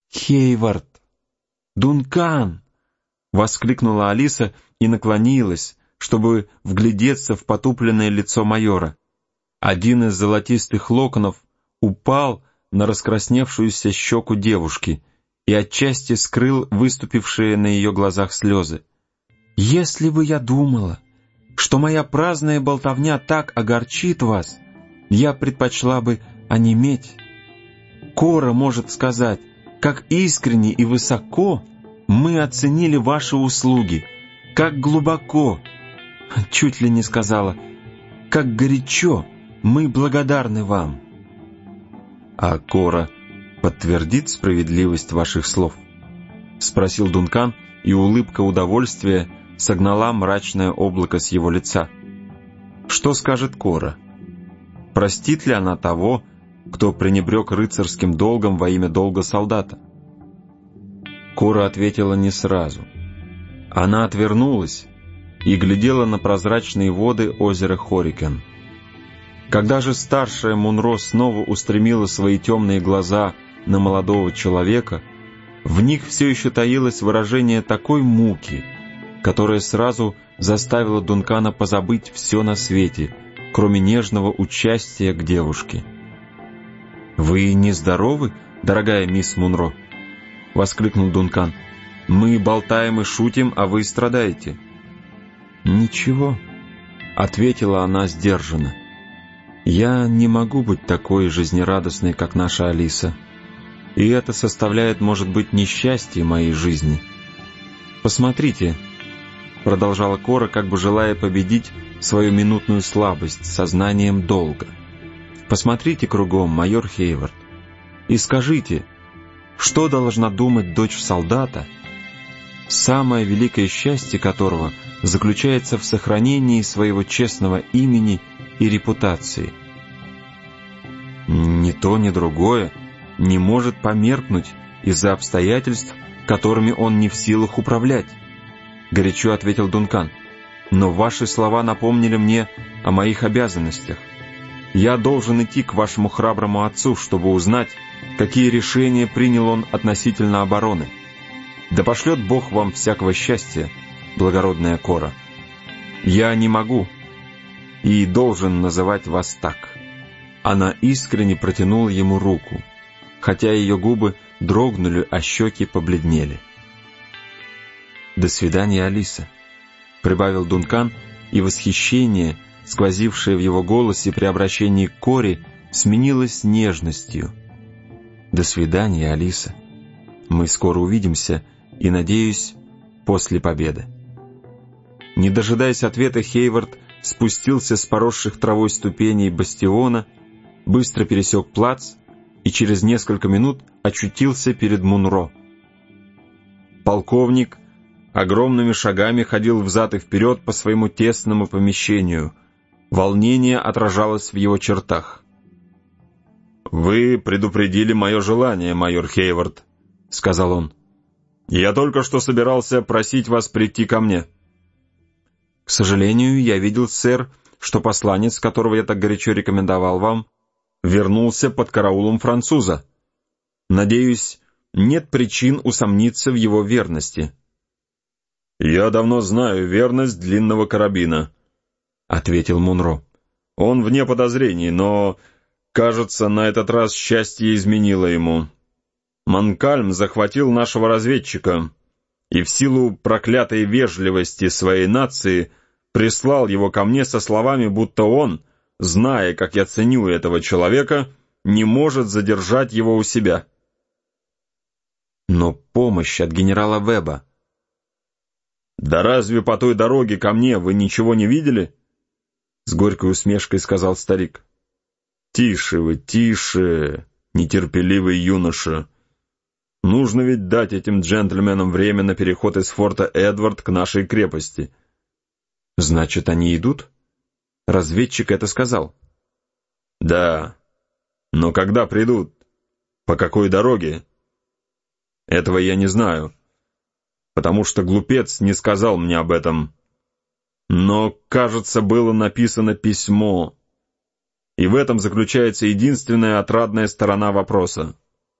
«Хейвард! Дункан!» — воскликнула Алиса и наклонилась, чтобы вглядеться в потупленное лицо майора. Один из золотистых локонов упал на раскрасневшуюся щеку девушки и отчасти скрыл выступившие на ее глазах слезы. «Если бы я думала, что моя праздная болтовня так огорчит вас, я предпочла бы онеметь. Кора может сказать, как искренне и высоко мы оценили ваши услуги, как глубоко, чуть ли не сказала, как горячо мы благодарны вам». «А Кора подтвердит справедливость ваших слов?» — спросил Дункан, и улыбка удовольствия согнала мрачное облако с его лица. «Что скажет Кора? Простит ли она того, кто пренебрег рыцарским долгом во имя долга солдата?» Кора ответила не сразу. Она отвернулась и глядела на прозрачные воды озера Хорикен. Когда же старшая Мунро снова устремила свои темные глаза на молодого человека, в них все еще таилось выражение такой муки, которое сразу заставило Дункана позабыть все на свете, кроме нежного участия к девушке. «Вы нездоровы, дорогая мисс Мунро?» — воскликнул Дункан. «Мы болтаем и шутим, а вы страдаете». «Ничего», — ответила она сдержанно. «Я не могу быть такой жизнерадостной, как наша Алиса. И это составляет, может быть, несчастье моей жизни. Посмотрите», — продолжала Кора, как бы желая победить свою минутную слабость сознанием долга. «Посмотрите кругом, майор Хейвард, и скажите, что должна думать дочь солдата, самое великое счастье которого заключается в сохранении своего честного имени и репутации. Ни то, ни другое не может померкнуть из-за обстоятельств, которыми он не в силах управлять», — горячо ответил Дункан. «Но ваши слова напомнили мне о моих обязанностях. Я должен идти к вашему храброму отцу, чтобы узнать, какие решения принял он относительно обороны. Да пошлет Бог вам всякого счастья, благородная Кора. Я не могу и должен называть вас так». Она искренне протянула ему руку, хотя ее губы дрогнули, а щеки побледнели. «До свидания, Алиса», — прибавил Дункан, и восхищение, сквозившее в его голосе при обращении к Коре, сменилось нежностью. «До свидания, Алиса. Мы скоро увидимся, и, надеюсь, после победы». Не дожидаясь ответа, Хейвард спустился с поросших травой ступеней бастиона, быстро пересек плац и через несколько минут очутился перед Мунро. Полковник огромными шагами ходил взад и вперед по своему тесному помещению. Волнение отражалось в его чертах. «Вы предупредили мое желание, майор Хейвард», — сказал он. «Я только что собирался просить вас прийти ко мне». «К сожалению, я видел, сэр, что посланец, которого я так горячо рекомендовал вам, вернулся под караулом француза. Надеюсь, нет причин усомниться в его верности». «Я давно знаю верность длинного карабина», — ответил Мунро. «Он вне подозрений, но, кажется, на этот раз счастье изменило ему. Манкальм захватил нашего разведчика и в силу проклятой вежливости своей нации прислал его ко мне со словами, будто он, зная, как я ценю этого человека, не может задержать его у себя». «Но помощь от генерала Веба...» «Да разве по той дороге ко мне вы ничего не видели?» С горькой усмешкой сказал старик. «Тише вы, тише, нетерпеливый юноша. Нужно ведь дать этим джентльменам время на переход из форта Эдвард к нашей крепости». «Значит, они идут? Разведчик это сказал?» «Да, но когда придут? По какой дороге? Этого я не знаю, потому что глупец не сказал мне об этом. Но, кажется, было написано письмо, и в этом заключается единственная отрадная сторона вопроса.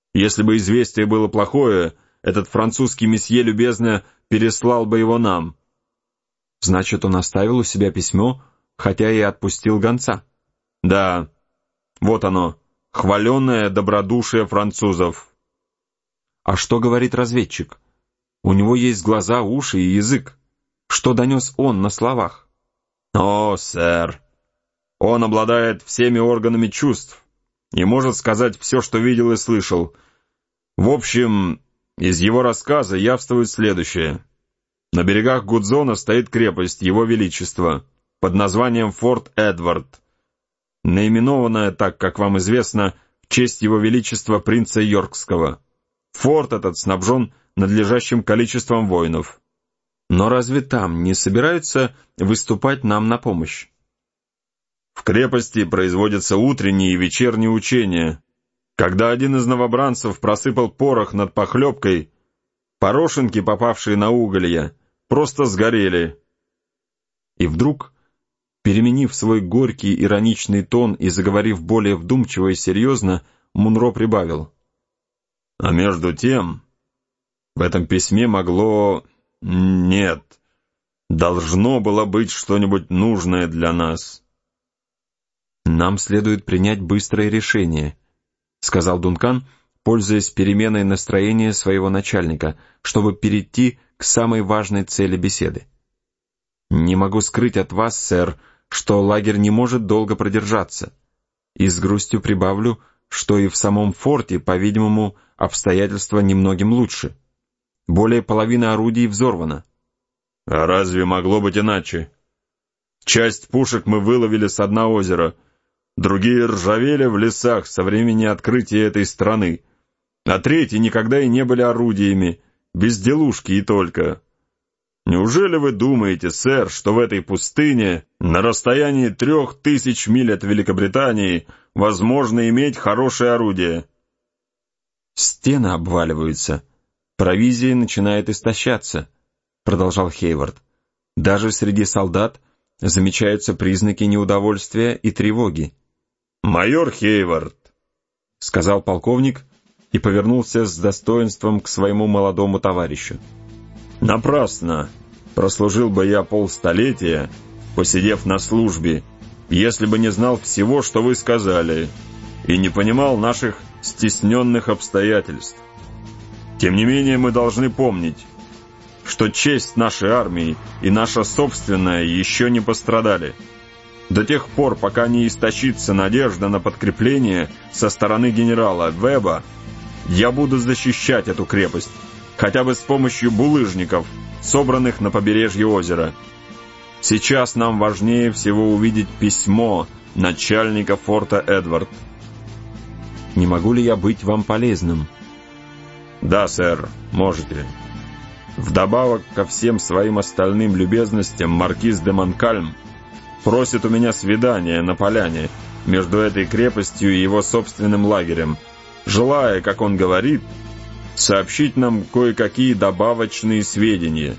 Если бы известие было плохое, этот французский месье любезно переслал бы его нам». «Значит, он оставил у себя письмо, хотя и отпустил гонца?» «Да, вот оно, хваленное добродушие французов». «А что говорит разведчик? У него есть глаза, уши и язык. Что донес он на словах?» «О, сэр, он обладает всеми органами чувств и может сказать все, что видел и слышал. В общем, из его рассказа явствует следующее. На берегах Гудзона стоит крепость Его Величества под названием Форт Эдвард, наименованная, так как вам известно, в честь Его Величества принца Йоркского. Форт этот снабжен надлежащим количеством воинов». «Но разве там не собираются выступать нам на помощь?» «В крепости производятся утренние и вечерние учения. Когда один из новобранцев просыпал порох над похлебкой, порошинки, попавшие на уголья, просто сгорели». И вдруг, переменив свой горький ироничный тон и заговорив более вдумчиво и серьезно, Мунро прибавил: «А между тем, в этом письме могло... Нет, должно было быть что-нибудь нужное для нас». «Нам следует принять быстрое решение», — сказал Дункан, пользуясь переменой настроения своего начальника, чтобы перейти к самой важной цели беседы. «Не могу скрыть от вас, сэр, что лагерь не может долго продержаться. И с грустью прибавлю, что и в самом форте, по-видимому, обстоятельства немногим лучше. Более половины орудий взорвано». «А разве могло быть иначе? Часть пушек мы выловили с дна озера, другие ржавели в лесах со времени открытия этой страны, а третьи никогда и не были орудиями, безделушки и только. Неужели вы думаете, сэр, что в этой пустыне, на расстоянии 3000 миль от Великобритании, возможно иметь хорошее орудие?» «Стены обваливаются, провизия начинает истощаться», — продолжал Хейвард. «Даже среди солдат замечаются признаки неудовольствия и тревоги». «Майор Хейвард», — сказал полковник и повернулся с достоинством к своему молодому товарищу. «Напрасно прослужил бы я полстолетия, посидев на службе, если бы не знал всего, что вы сказали, и не понимал наших стесненных обстоятельств. Тем не менее мы должны помнить, что честь нашей армии и наша собственная еще не пострадали. До тех пор, пока не истощится надежда на подкрепление со стороны генерала Веба, я буду защищать эту крепость, хотя бы с помощью булыжников, собранных на побережье озера. Сейчас нам важнее всего увидеть письмо начальника форта Эдвард». «Не могу ли я быть вам полезным?» «Да, сэр, можете. Вдобавок ко всем своим остальным любезностям, маркиз де Монкальм просит у меня свидания на поляне между этой крепостью и его собственным лагерем, желая, как он говорит, сообщить нам кое-какие добавочные сведения.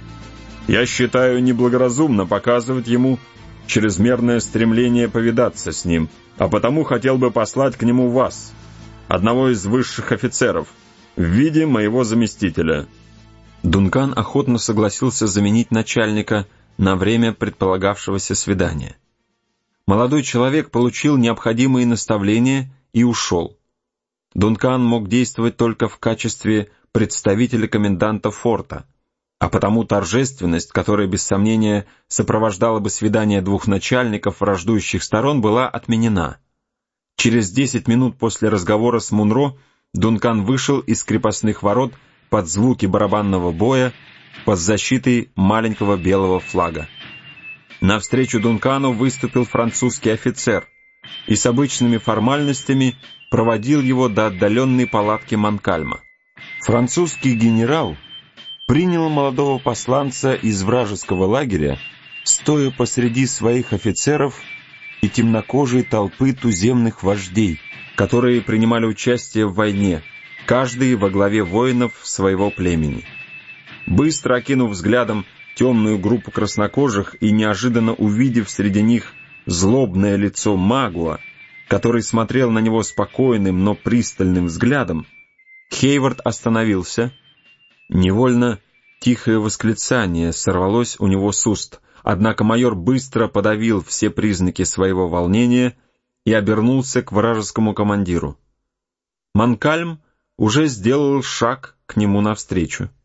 Я считаю неблагоразумно показывать ему чрезмерное стремление повидаться с ним, а потому хотел бы послать к нему вас, одного из высших офицеров, в виде моего заместителя». Дункан охотно согласился заменить начальника на время предполагавшегося свидания. Молодой человек получил необходимые наставления и ушел. Дункан мог действовать только в качестве представителя коменданта форта, а потому торжественность, которая без сомнения сопровождала бы свидание двух начальников враждующих сторон, была отменена. Через 10 минут после разговора с Мунро Дункан вышел из крепостных ворот под звуки барабанного боя, под защитой маленького белого флага. Навстречу Дункану выступил французский офицер и с обычными формальностями проводил его до отдаленной палатки Монкальма. Французский генерал принял молодого посланца из вражеского лагеря, стоя посреди своих офицеров и темнокожей толпы туземных вождей, которые принимали участие в войне, каждый во главе воинов своего племени. Быстро окинув взглядом темную группу краснокожих и неожиданно увидев среди них злобное лицо Магуа, который смотрел на него спокойным, но пристальным взглядом, Хейвард остановился. Невольно тихое восклицание сорвалось у него с уст, однако майор быстро подавил все признаки своего волнения и обернулся к вражескому командиру. Манкальм уже сделал шаг к нему навстречу.